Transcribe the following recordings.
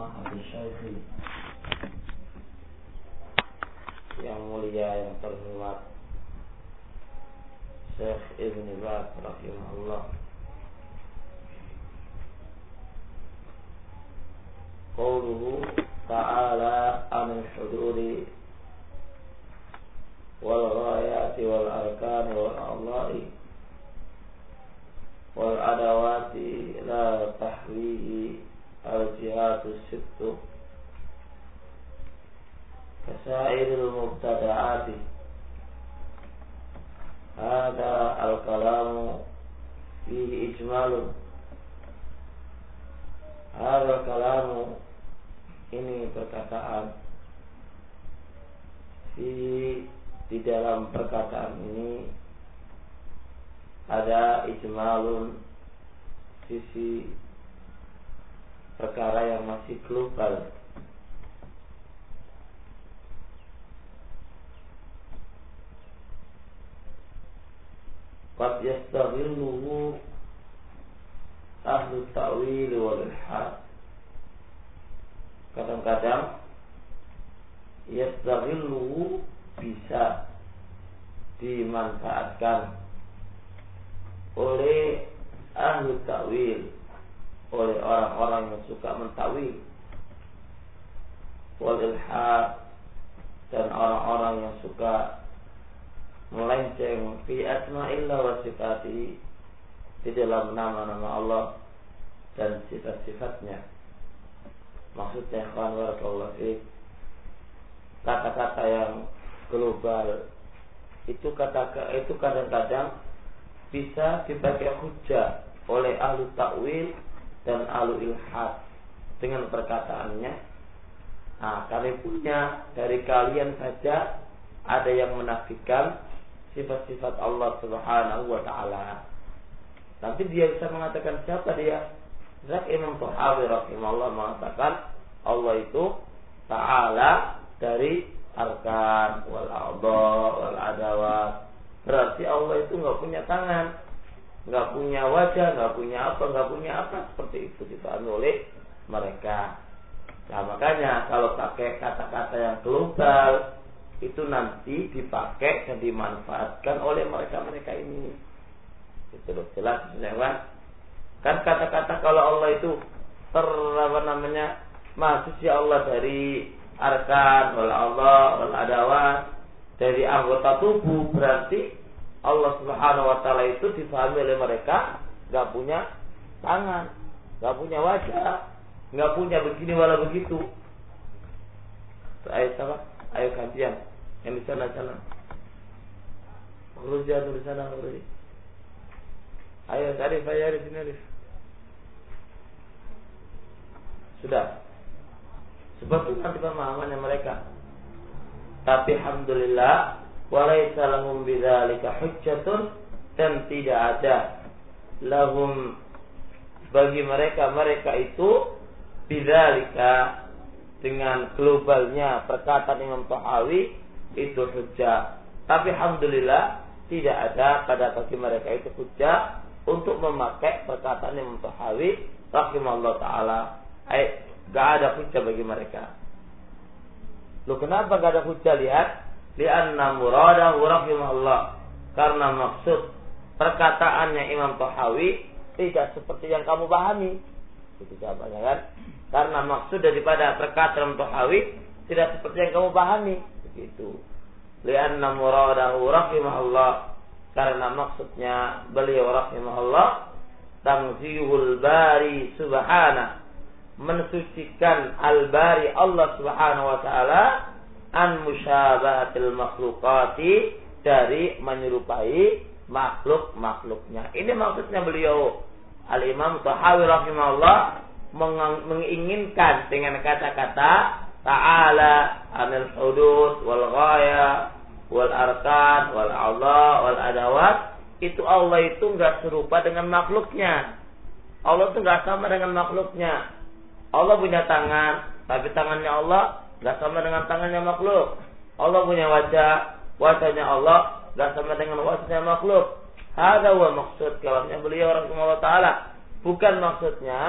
Samahat Syekh yang mulia yang terhormat Syekh Ibn Baz rahimahullah. Qauluhu ta'ala anil hududi wal ghayati wal arkani wal a'dha'i wal adawati la tahwihi al jihatu sittu kasairil mubtada'ati. Hada al-kalamu fihi ijmalun. Hada kalamu, ini perkataan, di dalam perkataan ini ada ijmalun, sisi perkara yang masih global. Qad yastaghilluhu ahlu ta'wil wal ilhad. Kadang-kadang yastaghilluhu bisa dimanfaatkan oleh ahlu ta'wil, oleh orang-orang yang suka mentawil, wal ilhad, dan orang-orang yang suka melenceng fi asma'illah wa sifatihi, di dalam nama-nama Allah dan sifat-sifatnya. Maksudnya ikhwan barakallahu fiik, kata-kata yang global itu kadang-kadang bisa dipakai hujjah oleh ahlu ta'wil dan ahlu ilhad dengan perkataannya. Nah, kami punya dari kalian saja ada yang menafikan sifat-sifat Allah Subhanahu wa ta'ala. Nanti dia bisa mengatakan siapa dia? Imam Tahawi rahimahullah mengatakan Allah itu ta'ala dari arkan wal a'dha wal adawat. Berarti Allah itu enggak punya tangan, enggak punya wajah, enggak punya apa seperti itu dipahami oleh mereka. Nah, makanya kalau pakai kata-kata yang global itu nanti dipakai dan dimanfaatkan oleh mereka ini. Itu loh, jelas kan? Kan kata-kata kalau Allah itu maksudnya Allah dari arkan wal Allah wal adawat, dari anggota tubuh, berarti Allah Subhanahu wa ta'ala itu difahami oleh mereka enggak punya tangan, enggak punya wajah, enggak punya begini wala begitu. Ayat apa? Ayo gantian. Yang di sana. Urus di sana, urus. Ayo Arif, di sini Arif. Sudah. Sebab itu nanti pemahamannya mereka. Tapi alhamdulillah walaisa lahum bidzalika hujjatun, dan tidak ada lahum bagi mereka itu bidzalika, dengan globalnya perkataan Imam Tahawi itu hujjah. Tapi alhamdulillah tidak ada bagi mereka itu hujjah untuk memakai perkataan Imam Tahawi rahimahullah ta'ala. Gak ada hujjah bagi mereka. Loh, kenapa gak ada hujjah? Lihat, li'anna muradahu rahimahullah, karena maksud perkataannya Imam Tahawi tidak seperti yang kamu pahami. Itu jawabannya kan? Karena maksud daripada perkataan Imam Tahawi tidak seperti yang kamu pahami. Begitu. Li'anna muradahu rahimahullah, karena maksudnya beliau rahimahullah tanzihul bari subhana, mensucikan al-bari Allah Subhanahu wa ta'ala an musyabahatil makhluqati, dari menyerupai makhluk-makhluknya. Ini maksudnya beliau Al-Imam Tahawi rahimahullah menginginkan dengan kata-kata ta'ala anil hudud wal ghaya wal arkan wal Allah wal adawat, itu Allah itu enggak serupa dengan makhluknya. Allah itu enggak sama dengan makhluknya. Allah punya tangan, tapi tangannya Allah enggak sama dengan tangannya makhluk. Allah punya wajah, wajahnya Allah enggak sama dengan wajahnya makhluk. Hada wa maksud kalamnya beliau rahimahullah ta'ala. Bukan maksudnya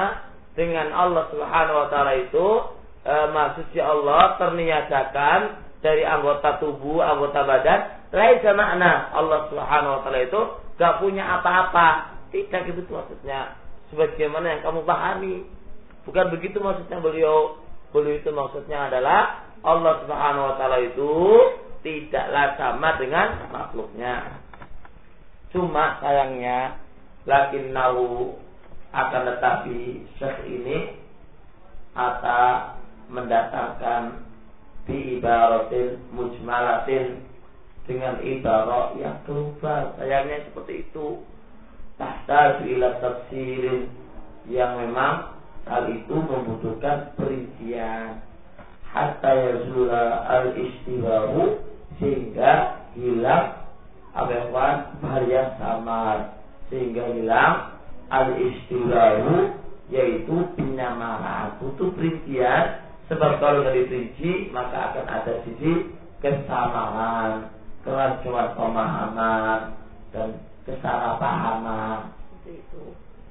dengan Allah Subhanahu wa taala itu Maha Suci Allah terniadakan dari anggota tubuh, anggota badan. Laisa makna Allah Subhanahu wa taala itu gak punya apa-apa. Tidak gitu maksudnya. Sebagaimana yang kamu pahami. Bukan begitu maksudnya beliau. Beliau itu maksudnya adalah Allah Subhanahu wa taala itu tidaklah sama dengan makhluknya. Cuma sayangnya lakinnahu akan tetapi syekh ini atau mendatangkan di ibaratin mujmalatin dengan ibarat yang global. Sayangnya seperti itu. Tahtaj ila tafsirin yang memang hal itu membutuhkan perincian. Hatta yazula al-istiwahu sehingga hilang hal yang samar, sehingga hilang al-istiwahu yaitu penyamaran. Butuh perincian, sebab kalau tidak diperinci maka akan ada sisi kesamaan, kerancuan pemahaman dan kesalahpahaman. Itu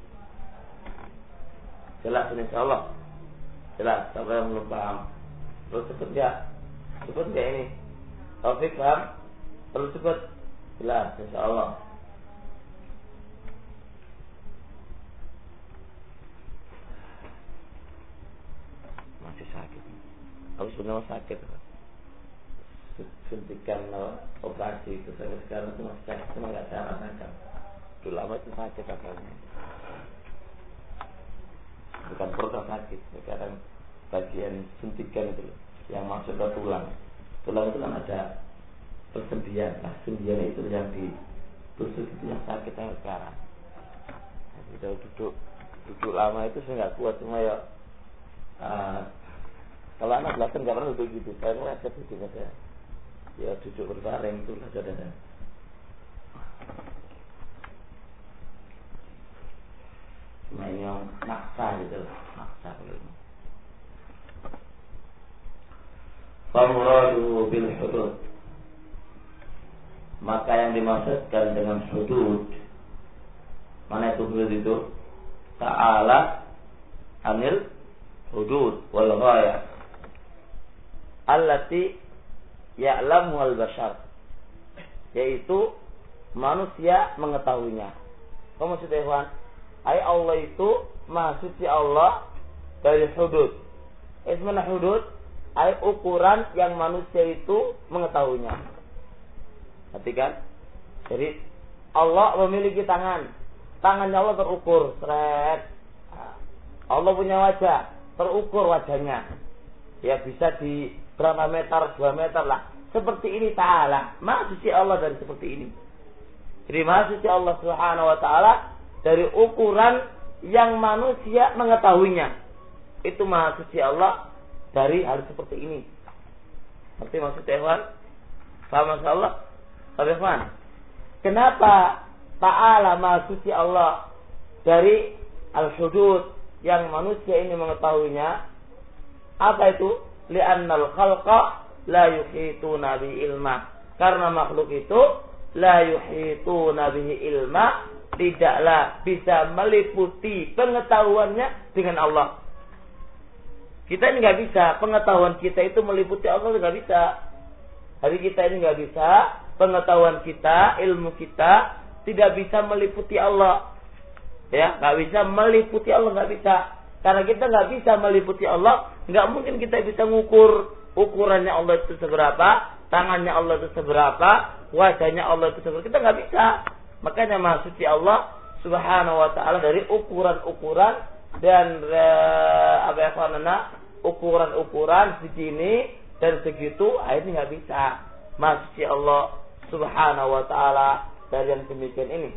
jelas insyaallah. Jelas, siapa yang belum paham? Perlu sebut enggak? Sebut enggak ini? Taufik paham? Perlu sebut? Jelas insyaallah. Masih sakit. Aku sebenarnya sakit. Suntikan operasi itu sampai sekarang itu masih sakit, cuma nggak saya rasakan. Dulu lama itu sakit katanya. Bukan perut sakit, sekarang bagian suntikan itu yang masuk ke tulang. Tulang itu kan ada persendian, nah sendian itu yang ditusuk itu yang sakit yang sekarang. Jadi duduk lama itu saya nggak kuat, cuma ya kalau anak belakang nggak pernah duduk gitu, saya ngeliat duduk aja. Ya duduk berbaring itu lah saudara. Cuma ini yang maksa gitu, maksa gitu. Famuradu bil hudud, maka yang dimaksudkan dengan hudud, mana itu hudud itu? Ta'ala anil hudud wal ghayah allati ya'lamu al-bashar, yaitu manusia mengetahuinya. Apa maksudnya ikhwan? Allah itu Maha Suci Allah dari hudud. Ismana hudud ukuran yang manusia itu mengetahuinya. Perhatikan. Jadi Allah memiliki tangan. Tangannya Allah terukur, seret. Allah punya wajah, terukur wajahnya. Ya bisa di berapa meter, 2 meter lah. Seperti ini ta'ala. Maha Suci Allah dari seperti ini. Jadi Maha Suci Allah Subhanahu wa ta'ala dari ukuran yang manusia mengetahuinya. Itu Maha Suci Allah dari hal seperti ini. Seperti maksudnya Ikhwan? Paham masalah? Tapi Ikhwan, kenapa ta'ala Maha Suci Allah dari al-hudud yang manusia ini mengetahuinya? Apa itu? Li'annal khalqa la yuhituna bihi ilma. Karena makhluk itu la yuhituna bihi ilma, tidaklah bisa meliputi pengetahuannya dengan Allah. Kita ini nggak bisa, pengetahuan kita itu meliputi Allah nggak bisa. Hari kita ini nggak bisa, pengetahuan kita, ilmu kita tidak bisa meliputi Allah. Ya, nggak bisa meliputi Allah, nggak bisa. Karena kita nggak bisa meliputi Allah, nggak mungkin kita bisa ngukur ukurannya Allah itu seberapa, tangannya Allah itu seberapa, wajahnya Allah itu seberapa. Kita nggak bisa. Makanya Maha Suci Allah Subhanahu wa ta'ala dari ukuran-ukuran dan ukuran-ukuran segini dan segitu, akhirnya nggak bisa. Maha Suci Allah Subhanahu wa ta'ala dari yang demikian ini.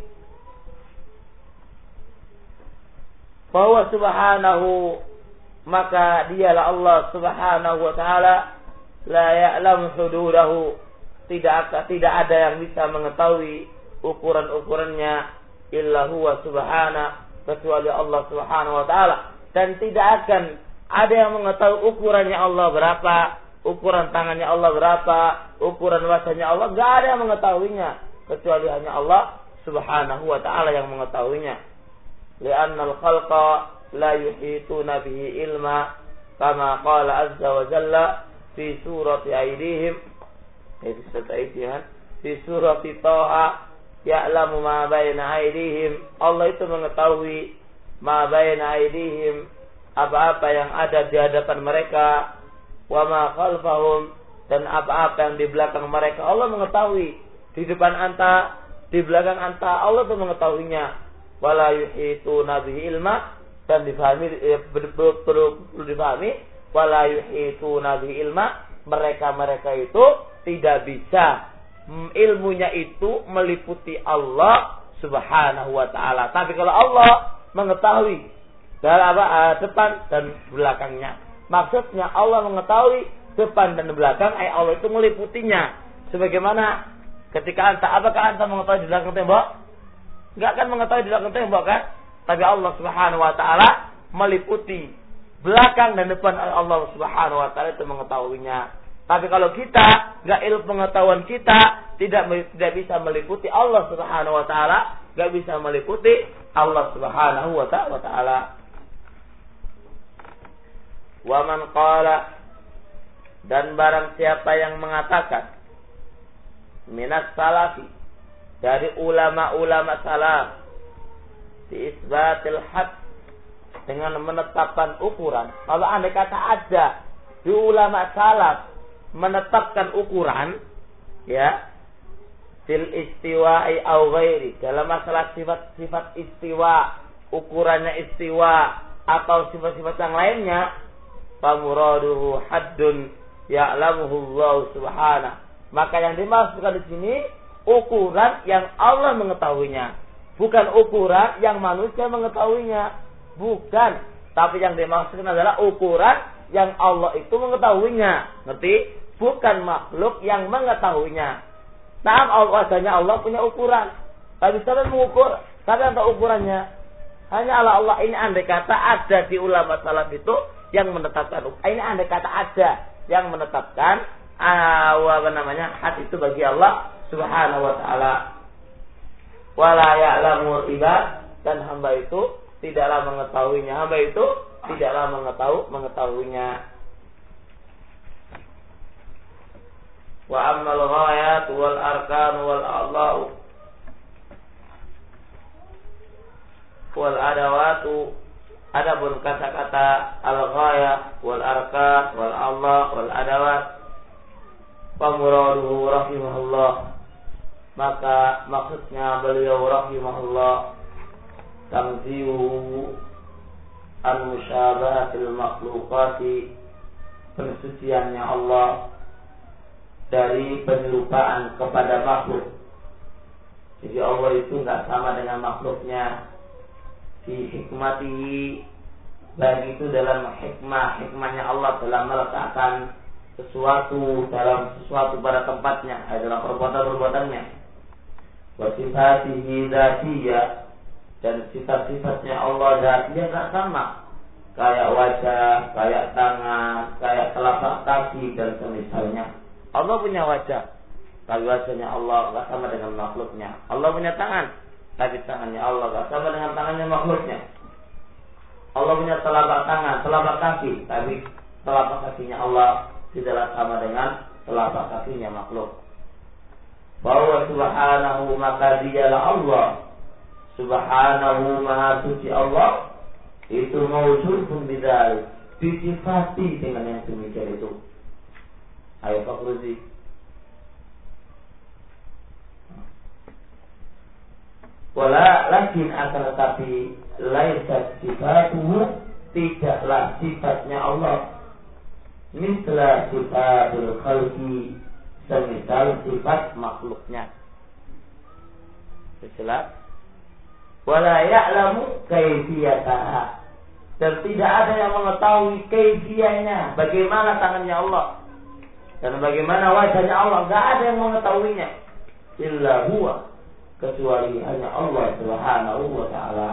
Bahwa subhanahu, maka dialah Allah Subhanahu wa ta'ala la ya'lamu hududahu, tidak ada yang bisa mengetahui ukuran-ukurannya illa huwa subhana, kecuali Allah Subhanahu wa ta'ala. Dan tidak akan ada yang mengetahui ukurannya Allah berapa, ukuran tangannya Allah berapa, ukuran wajahnya Allah, enggak ada yang mengetahuinya kecuali hanya Allah Subhanahu wa ta'ala yang mengetahuinya. Li'annal khalqa la yuhituna bihi ilma kama qala azza wa jalla fi surati aidihim fi surati Taha ya'lamu ma baina aidihim. Allah itu mengetahui ma baina aidihim, apa-apa yang ada di hadapan mereka, wa ma khalfahum, dan apa-apa yang di belakang mereka. Allah mengetahui. Di depan anta, di belakang anta, Allah itu mengetahuinya. Wala yuhituna bihi ilma, dan difahami, perlu difahami, wala yuhituna bihi ilma, mereka itu tidak bisa ilmunya itu meliputi Allah Subhanahu wa ta'ala. Tapi kalau Allah mengetahui dalam depan dan belakangnya, maksudnya Allah mengetahui depan dan belakang, Allah itu meliputinya. Sebagaimana ketika apakah anta mengetahui di belakang tembok? Enggak akan mengetahui di belakang tembok kan? Tapi Allah Subhanahu wa ta'ala meliputi belakang dan depan, Allah Subhanahu wa ta'ala itu mengetahuinya. Tapi kalau kita, enggak, ilmu pengetahuan kita tidak bisa meliputi Allah Subhanahu wa ta'ala, enggak bisa meliputi Allah Subhanahu wa ta'ala. Wa man qala, dan barang siapa yang mengatakan minas salafi, dari ulama-ulama salaf, di isbatil had, dengan menetapkan ukuran. Kalau andai kata ada di ulama salaf menetapkan ukuran, ya, fil istiwa'i au ghairi, dalam masalah sifat-sifat istiwa, ukurannya istiwa atau sifat-sifat yang lainnya, famuraduhu haddun ya'lamuhu Allah subhanahu, maka yang dimaksudkan di sini ukuran yang Allah mengetahuinya, bukan ukuran yang manusia mengetahuinya, bukan. Tapi yang dimaksudkan adalah ukuran yang Allah itu mengetahuinya, ngerti? Bukan makhluk yang mengetahuinya. Nah, wajahnya Allah punya ukuran, tapi siapa mengukur? Siapa yang tahu ukurannya? Hanya Allah. Ini andai kata ada di ulama salaf itu yang menetapkan. Ini andai kata ada yang menetapkan had itu bagi Allah Subhanahu wa ta'ala. Wala ya'lamu ibad, dan hamba itu tidaklah mengetahuinya. Hamba itu tidaklah mengetahuinya. Wa ammal ghayat wal arkan wal a'dha'u wal adawatu, adapun kata-kata al-ghayah wal arkan wal Allah wal adawat, famuraduhu rahimahullah, maka maksudnya beliau rahimahullah tanzihu an musyabahatil makhluqati, pensuciannya Allah dari penyerupaan kepada makhluk. Jadi Allah itu enggak sama dengan makhluknya. Di hikmatihi, dan itu dalam hikmahnya Allah dalam meletakkan sesuatu pada tempatnya, adalah perbuatan-perbuatannya. Wa sifatihi dzatiyah, dan sifat-sifatnya Allah dzatiyah enggak sama. Kayak wajah, kayak tangan, kayak telapak kaki dan semisalnya. Allah punya wajah, tapi wajahnya Allah enggak sama dengan makhluknya. Allah punya tangan, tapi tangannya Allah enggak sama dengan tangannya makhluknya. Allah punya telapak tangan, telapak kaki, tapi telapak kakinya Allah tidaklah sama dengan telapak kakinya makhluk. Bahwa subhanahu, maka dialah Allah subhanahu, maha suci Allah, itu mawjudun bidzalik, disifati dengan yang demikian itu. Ayo Pak Ruzi. Wala lakin akan tetapi laisat sifatuhu, tidaklah sifatnya Allah misla sifatul khalqi, semisal sifat makhluknya. Jelas? Wala ya'lamu kaifiyataha, dan tidak ada yang mengetahui kaifiyahnya, bagaimana tangannya Allah dan bagaimana wajahnya Allah, enggak ada yang mengetahuinya. Illa huwa, kecuali hanya Allah Subhanahu wa ta'ala.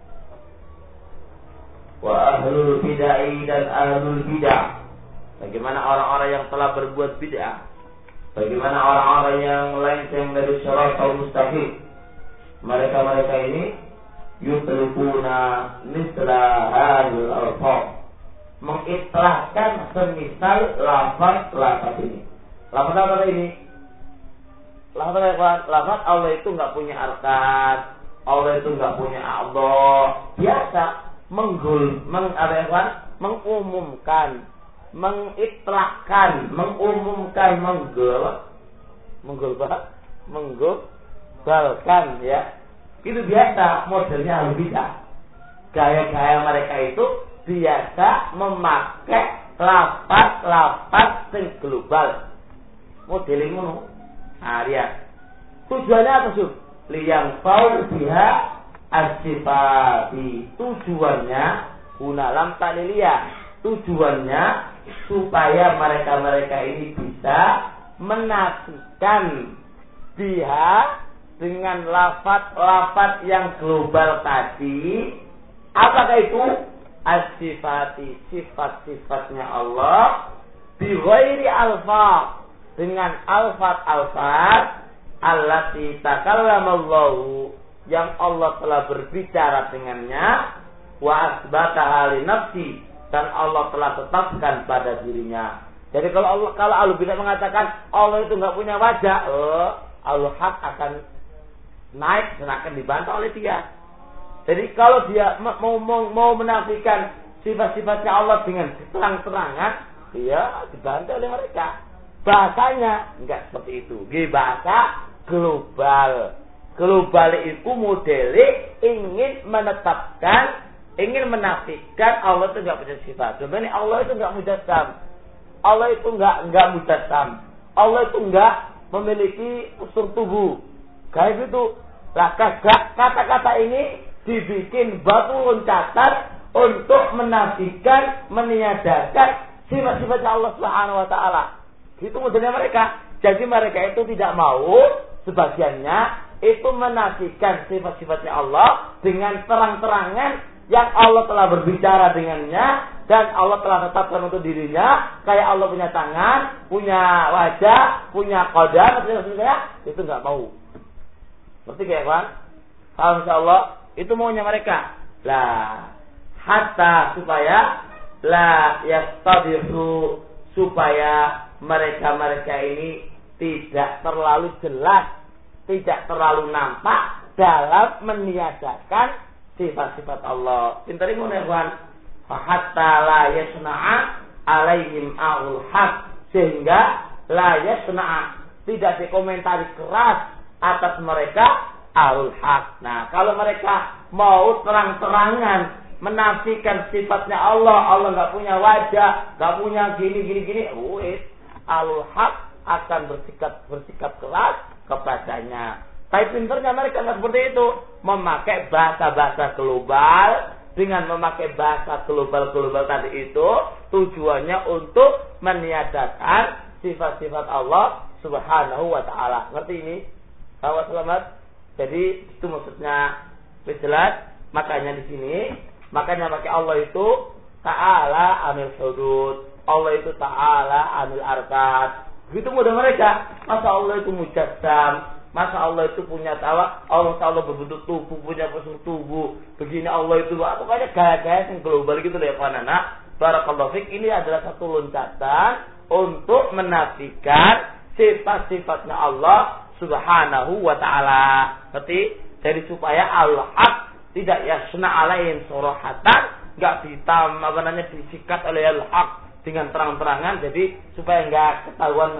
Wa ahlul bid'ah, dan ahlul bid'ah, bagaimana orang-orang yang telah berbuat bid'ah, bagaimana orang-orang yang melenceng dari syaratul mustaqim, mereka ini yutrifuna misla hadil alfaq, mengitlahkan semisal lafaz ini. Lafaz apa ini? Lafaz Allah itu nggak punya arkan, Allah itu nggak punya Allah. Biasa mengumumkan, mengitlahkan, menggolbalkan, ya. Itu biasa modelnya Ahlul Bidah. Gaya-gaya mereka itu biasa memakai lafaz yang global. Modelnya ngono. Lihat. Tujuannya apa, Sub? Liyang faul biha as-sifati. Tujuannya gunalam ta'liliyah. Tujuannya supaya mereka ini bisa menafikan biha dengan lafaz yang global tadi. Apakah itu? As-sifati, sifat-sifatnya Allah bi ghairi alfaz, dengan alfaz allati takallamallahu, yang Allah telah berbicara dengannya, wa asbataha li nafsi, dan Allah telah tetapkan pada dirinya. Jadi kalau Ahlul Bidah mengatakan Allah itu enggak punya wajah, Al-Haq akan naik dan akan dibantah oleh dia. Jadi kalau dia mau menafikan sifat-sifatnya Allah dengan terang-terangan, dia dibantah oleh mereka. Bahasanya enggak seperti itu. Bahasa global. Global itu modelnya ingin menetapkan, ingin menafikan Allah itu enggak punya sifat. Contohnya Allah itu enggak mujassam. Allah itu enggak mujassam. Allah itu enggak memiliki unsur tubuh. Kayak gitu. Lah kata-kata ini dibikin batu loncatan untuk menafikan, meniadakan sifat-sifatnya Allah Subhanahu wa taala. Itu modelnya mereka. Jadi mereka itu tidak mau sebagiannya itu menafikan sifat-sifatnya Allah dengan terang-terangan yang Allah telah berbicara dengannya dan Allah telah tetapkan untuk dirinya, kayak Allah punya tangan, punya wajah, punya qadar, itu enggak mau. Ngerti kayak kan? Insyaallah itu maunya mereka. Lah, hatta supaya la yastadihu, supaya mereka ini tidak terlalu jelas, tidak terlalu nampak dalam meniadakan sifat-sifat Allah. Pinterin ngono ya, kawan. Hatta la yasna'a alaihim aul haq, sehingga la yasna'a, tidak dikomentari keras atas mereka aul haq. Nah, kalau mereka mau terang-terangan menafikan sifatnya Allah, Allah nggak punya wajah, nggak punya gini, aul haq akan bersikap keras kepadanya. Tapi pinternya mereka nggak seperti itu, memakai bahasa-bahasa global. Dengan memakai bahasa global tadi itu tujuannya untuk meniadakan sifat-sifat Allah Subhanahu wa taala. Ngerti ini? Sahabat selamat. Jadi itu maksudnya jelas. Makanya di sini, makanya pakai Allah itu ta'ala anil hudud. Allah itu ta'ala anil arkan. Begitu mudah mereka. Masa Allah itu mujassam? Masa Allah itu punya tawa? Allah berbentuk tubuh, punya bentuk tubuh. Begini Allah itu, pokoknya gaya-gaya yang global gitu deh, anak. Barakallahu fiik, ini adalah satu loncatan untuk menafikan sifat-sifatnya Allah Subhanahu wa taala. Berarti jadi supaya al-haq tidak yasna alain surahatan, enggak disikat oleh al-haq dengan terang-terangan, jadi supaya enggak ketahuan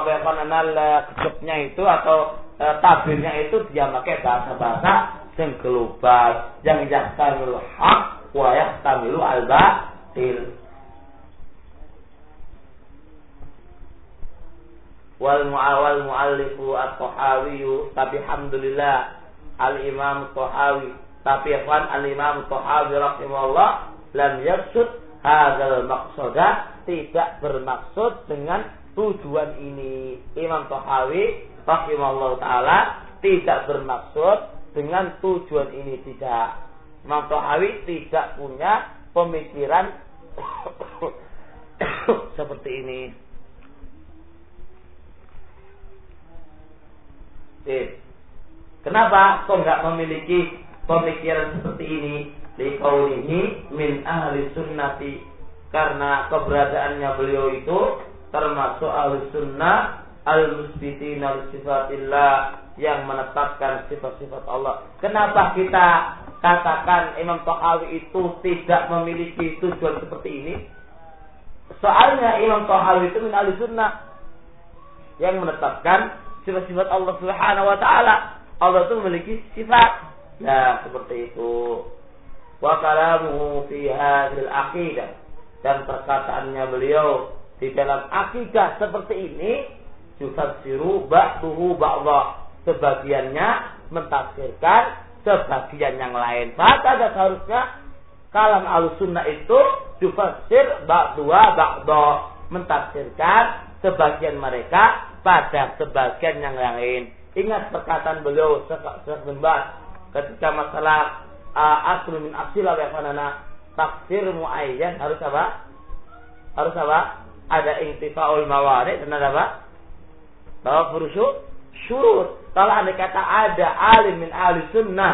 kejepnya itu atau tabirnya itu dia pakai bahasa-bahasa yang global, yang yahtamilu haq wa yahtamilu al-batil. Wal muallifu at-Tahawi, tapi alhamdulillah al-Imam Tahawi, tapi al-Imam Tahawi rahimahullah lam yaksud hadzal maqsada, tidak bermaksud dengan tujuan ini. Imam Tahawi rahimahullah taala tidak bermaksud dengan tujuan ini, tidak. Imam Tahawi tidak punya pemikiran seperti ini. Kenapa kok nggak memiliki pemikiran seperti ini liqaulihi min ahli sunnati, karena keberadaannya beliau itu termasuk ahli sunnah al-musbitina li sifatillah, yang menetapkan sifat-sifat Allah. Kenapa kita katakan Imam Tahawi itu tidak memiliki tujuan seperti ini? Soalnya Imam Tahawi itu min ahli sunnah yang menetapkan sifat-sifat Allah Subhanahu wa taala. Allah itu memiliki sifat. Nah, seperti itu. Wa kalamuhu fi hadhil aqidah, dan perkataannya beliau di dalam akidah seperti ini yufassiru ba'duhu ba'dha, sebagiannya mentafsirkan sebagian yang lain. Maka seharusnya kalam al-sunnah itu yufassir ba'duha ba'dha, mentafsirkan sebagian mereka pada sebagian yang lain. Ingat perkataan beliau sebentar ketika masalah aslu min asila wa fanana, tafsir muayyan harus apa? Harus apa? Ada intifa'ul mawari dan ada apa? Bahwa syurut. Kalau anda kata ada alim min ahli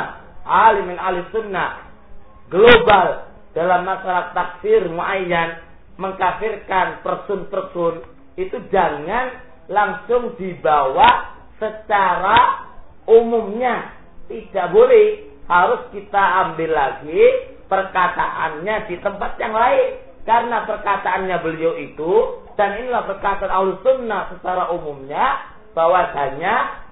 sunnah global dalam masalah takfir muayyan, mengkafirkan person-person, itu jangan langsung dibawa secara umumnya. Tidak boleh. Harus kita ambil lagi perkataannya di tempat yang lain. Karena perkataannya beliau itu, dan inilah perkataan Ahlus Sunnah secara umumnya, bahwasanya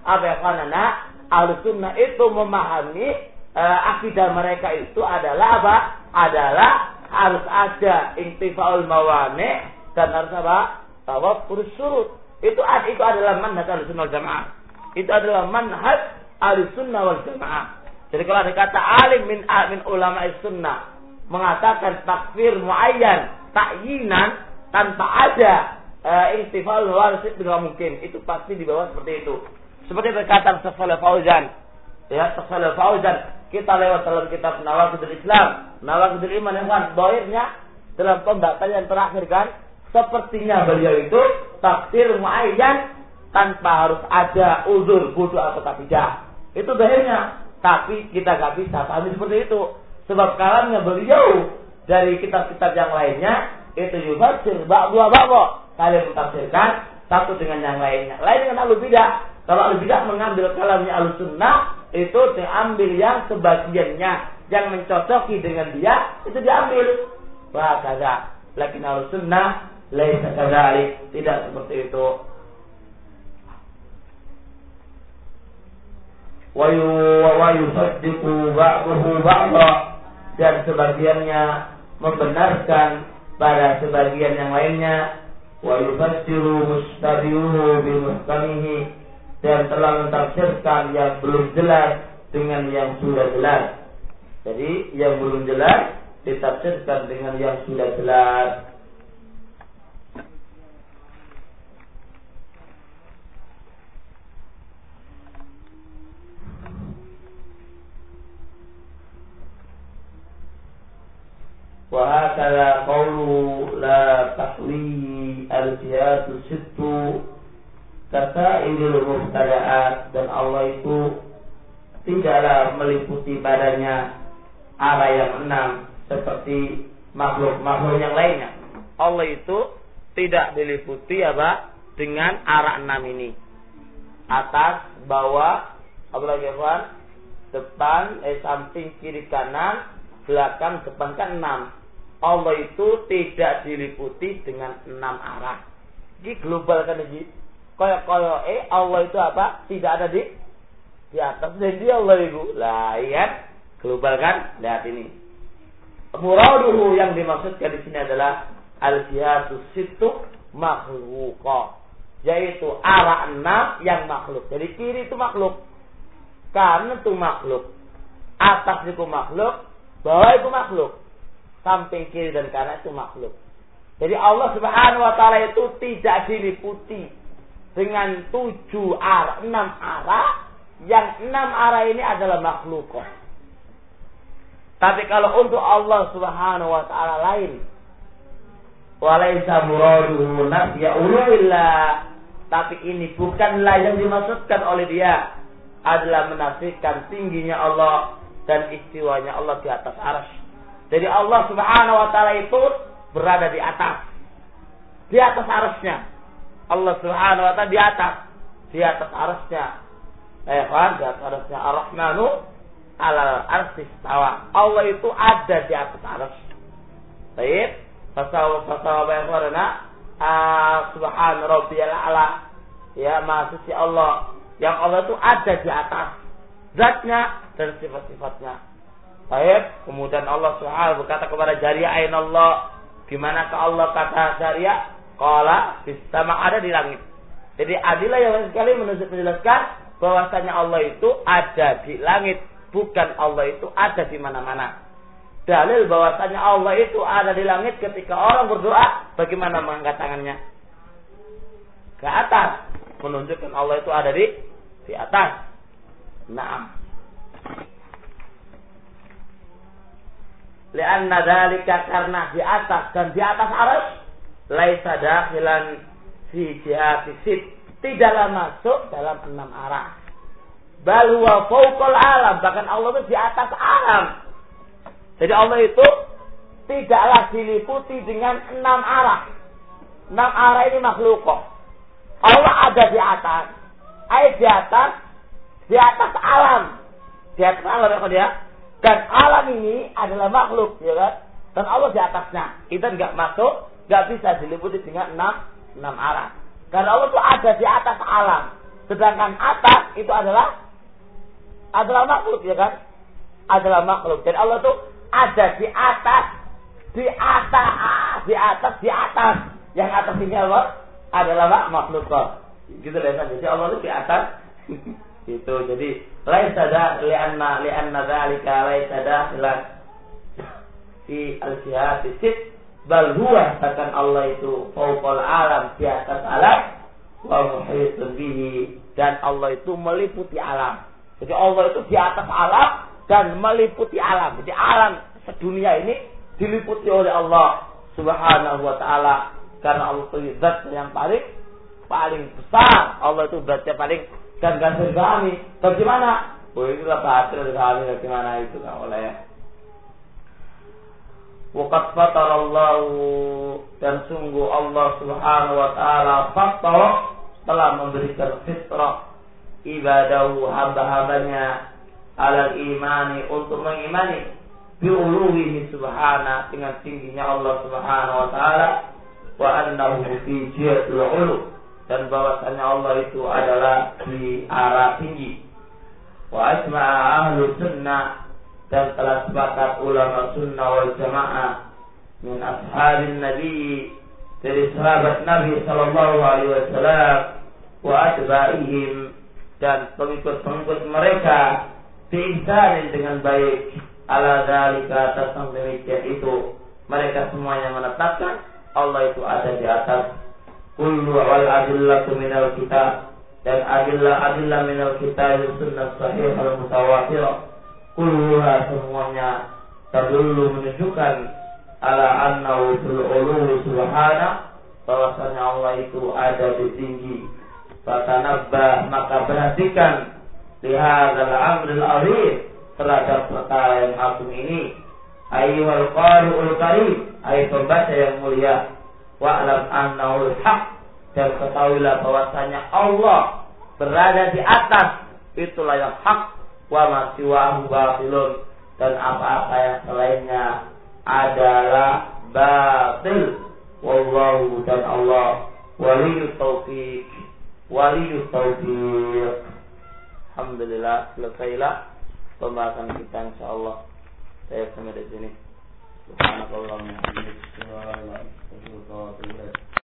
Ahlus Sunnah itu memahami akidah mereka itu adalah apa? Adalah harus ada intifa'ul mawani, dan harus apa? Tawaffur syurut. Itu adalah manhaj Ahlus Sunnah wal Jamaah. Itu adalah manhaj Ahlus Sunnah wal Jamaah. Jadi kalau ada kata alim min ulama sunnah mengatakan takfir muayyan, ta'yinan, tanpa ada intifal waris, tidak mungkin. Itu pasti di bawah seperti itu. Seperti perkataan Shalih Fauzan. Ya, Shalih Fauzan, kita lewat dalam kitab Nawaqidul Islam, Nawaqidul Iman, yang kan dohirnya dalam pembahasan yang terakhir kan, sepertinya beliau itu takfir muayyan tanpa harus ada uzur, butuh atau tidak. Itu dohirnya. Tapi kita gak bisa pahami seperti itu. Sebab kalamnya beliau dari kitab-kitab yang lainnya itu yufassir ba'dha ba'dha. Kalian mentafsirkan satu dengan yang lainnya. Lain dengan Ahlul Bidah. Kalau Ahlul Bidah mengambil kalamnya Ahlus Sunnah, itu diambil yang sebagiannya yang mencocoki dengan dia, itu diambil. Wah, kagak. Lakin Ahlus Sunnah laisa kadzalik, tidak seperti itu. Wa yusaddiqu ba'dahu ba'dha, dan sebagiannya membenarkan pada sebagian yang lainnya. Wa yufassiru mustabihuhu bi muhkamihi, dan telah mentafsirkan yang belum jelas dengan yang sudah jelas. Jadi yang belum jelas ditafsirkan dengan yang sudah jelas. Wahakala qawlu la tahwi al-jihatu sittu kata indul mubtada'at, dan Allah itu tidaklah meliputi badannya arah yang 6 seperti makhluk-makhluk yang lainnya. Allah itu tidak diliputi apa? Dengan arah 6 ini. Atas, bawah, depan, samping, kiri, kanan, belakang, depan, kan 6. Allah itu tidak diliputi dengan 6 arah. Ini global kan ini. Koyok Allah itu apa? Tidak ada di atas. Jadi Allah itu. Lah, iya. Global kan? Lihat ini. Muraduhu yang dimaksudkan di sini adalah al-jihatu situ makhluqa. Yaitu arah 6 yang makhluk. Jadi kiri itu makhluk. Kanan itu makhluk. Atas itu makhluk. Bawah itu makhluk. Samping kiri dan kanan itu makhluk. Jadi Allah Subhanahu wa taala itu tidak diliputi dengan 7 arah, 6 arah. Yang 6 arah ini adalah makhluk. Tapi kalau untuk Allah Subhanahu wa taala lain. Walaisa muraduhu nafya uluillah. Tapi ini bukanlah yang dimaksudkan oleh dia, adalah menafikan tingginya Allah dan istiwanya Allah di atas arsy. Jadi Allah Subhanahu wa taala itu berada di atas arsy-Nya. Allah Subhanahu wa taala di atas arsy-Nya. Di atas arsy-Nya. Ar-Rahmanu 'alal arsy istawa. Allah itu ada di atas arsy. Baik, fasawa bayarna subhan rabbiyal a'la. Ya, maha suci Allah. Yang Allah itu ada di atas zatnya dan sifat-sifatnya. Baik, kemudian Allah Subhanahu berkata kepada Jariyah, "Aina Allah?" Di manakah Allah, kata Jariyah? Qala fis sama, ada di langit. Jadi adilah yang sekali menjelaskan bahwasanya Allah itu ada di langit, bukan Allah itu ada di mana-mana. Dalil bahwasanya Allah itu ada di langit ketika orang berdoa, bagaimana mengangkat tangannya? Ke atas, menunjukkan Allah itu ada di atas. Naam. Lianna dzalika, karena di atas dan di atas arsy, laisa dakhilan fi jihati sit, tidaklah masuk dalam 6 arah. Bal huwa fawqal alam, bahkan Allah itu di atas alam. Jadi Allah itu tidaklah diliputi dengan 6 arah. 6 arah ini makhluk. Allah ada di atas. Di atas alam. Di atas alam ya. Dan alam ini adalah makhluk, ya kan? Dan Allah di atasnya. Kita nggak masuk, nggak bisa diliputi dengan 6 arah. Karena Allah itu ada di atas alam. Sedangkan atas itu adalah makhluk, ya kan? Adalah makhluk. Dan Allah itu ada di atas. Yang atas ini Allah adalah makhluk. Gitu deh. Jadi Allah itu di atas. Itu jadi laisa da li'anna dzalika laisa dakhilan fi al-jihati sit, bal huwa, bahkan Allah itu fawqal alam, di atas alam, wa muhitun bihi, dan Allah itu meliputi alam. Jadi Allah itu di atas alam dan meliputi alam. Jadi alam sedunia ini diliputi oleh Allah Subhanahu wa taala, karena Allah itu zat yang paling besar. Allah itu zatnya paling dan ganti kami. Bagaimana? Oh, itulah batil kami, bagaimana itu enggak oleh. Waqad fatarallahu, dan sungguh Allah Subhanahu wa taala telah memberikan fitrah ibadahu, hamba-hambanya, alal imani, untuk mengimani bi'uluhihi subhana, dengan tingginya Allah Subhanahu wa taala, wa annahu fi jihatil ulu, dan bahwasanya Allah itu adalah di arah tinggi. Wa asma'a ahlu sunnah, dan telah sepakat ulama sunnah wal jamaah min ashabin nabi, dari sahabat Nabi sallallahu alaihi wasallam, wa atba'ihim, dan pengikut-pengikut mereka, diihsanin dengan baik, ala dzalika, atas demikian itu, mereka semuanya menetapkan Allah itu ada di atas. Kullu wal adillatu minal kitab, dan adillah minal kitab sunnah sahih al mutawatirah, kulluha, semuanya tadullu, menunjukkan ala annahu fil ulu subhana, bahwasanya Allah itu ada di tinggi. Fatanabbah, maka perhatikan, lihadzal amril azim, terhadap perkara yang agung ini. Ayyuhal qari'ul karim, ayat pembaca yang mulia. Wa'lam annahul haq, dan ketahuilah bahwasanya Allah berada di atas, itulah yang hak. Wa ma siwahu batilun, dan apa-apa yang selainnya adalah batil. Wallahu, dan Allah waliyut taufiq. Alhamdulillah, selesailah pembahasan kita, insyaallah. Saya sampai di sini. Subhanallah wa bihamdihi,